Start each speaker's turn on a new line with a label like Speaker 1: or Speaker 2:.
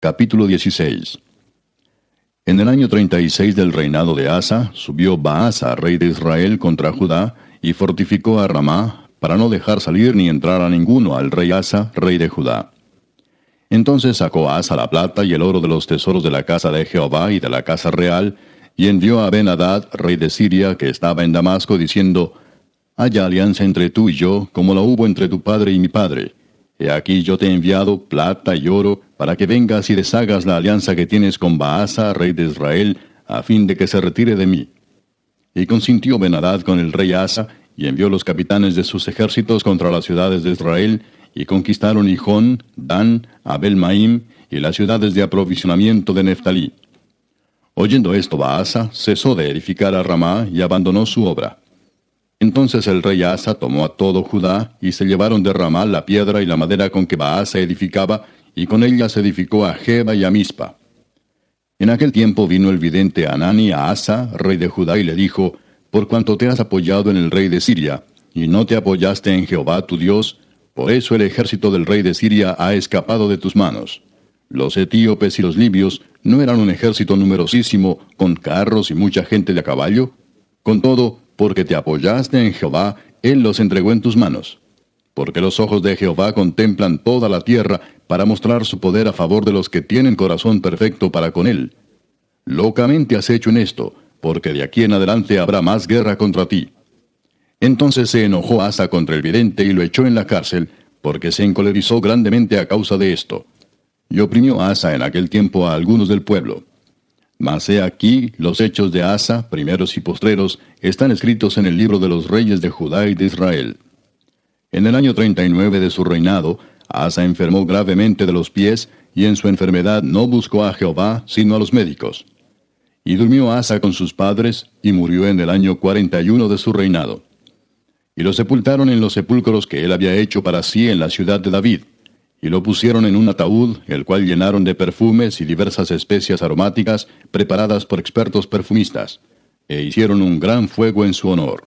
Speaker 1: Capítulo 16. En el año 36 del reinado de Asa, subió Baasa, rey de Israel, contra Judá, y fortificó a Ramá, para no dejar salir ni entrar a ninguno al rey Asa, rey de Judá. Entonces sacó Asa la plata y el oro de los tesoros de la casa de Jehová y de la casa real, y envió a Ben-Hadad, rey de Siria, que estaba en Damasco, diciendo: Haya alianza entre tú y yo, como la hubo entre tu padre y mi padre. He aquí yo te he enviado plata y oro, para que vengas y deshagas la alianza que tienes con Baasa, rey de Israel, a fin de que se retire de mí. Y consintió Ben-Hadad con el rey Asa, y envió los capitanes de sus ejércitos contra las ciudades de Israel, y conquistaron Hijón, Dan, Abel-Maim, y las ciudades de aprovisionamiento de Neftalí. Oyendo esto, Baasa cesó de edificar a Ramá y abandonó su obra. Entonces el rey Asa tomó a todo Judá, y se llevaron de Ramá la piedra y la madera con que Baasa edificaba, y con ella se edificó a Geba y a Mispa. En aquel tiempo vino el vidente Hanani a Asa, rey de Judá, y le dijo: Por cuanto te has apoyado en el rey de Siria, y no te apoyaste en Jehová tu Dios, por eso el ejército del rey de Siria ha escapado de tus manos. Los etíopes y los libios no eran un ejército numerosísimo, con carros y mucha gente de a caballo. Con todo, porque te apoyaste en Jehová, él los entregó en tus manos. Porque los ojos de Jehová contemplan toda la tierra, para mostrar su poder a favor de los que tienen corazón perfecto para con él. Locamente has hecho en esto, porque de aquí en adelante habrá más guerra contra ti. Entonces se enojó Asa contra el vidente y lo echó en la cárcel, porque se encolerizó grandemente a causa de esto. Y oprimió Asa en aquel tiempo a algunos del pueblo. Mas he aquí, los hechos de Asa, primeros y postreros, están escritos en el libro de los reyes de Judá y de Israel. En el año 39 de su reinado, Asa enfermó gravemente de los pies, y en su enfermedad no buscó a Jehová, sino a los médicos. Y durmió Asa con sus padres, y murió en el año 41 de su reinado. Y lo sepultaron en los sepulcros que él había hecho para sí en la ciudad de David. Y lo pusieron en un ataúd, el cual llenaron de perfumes y diversas especias aromáticas, preparadas por expertos perfumistas, e hicieron un gran fuego en su honor.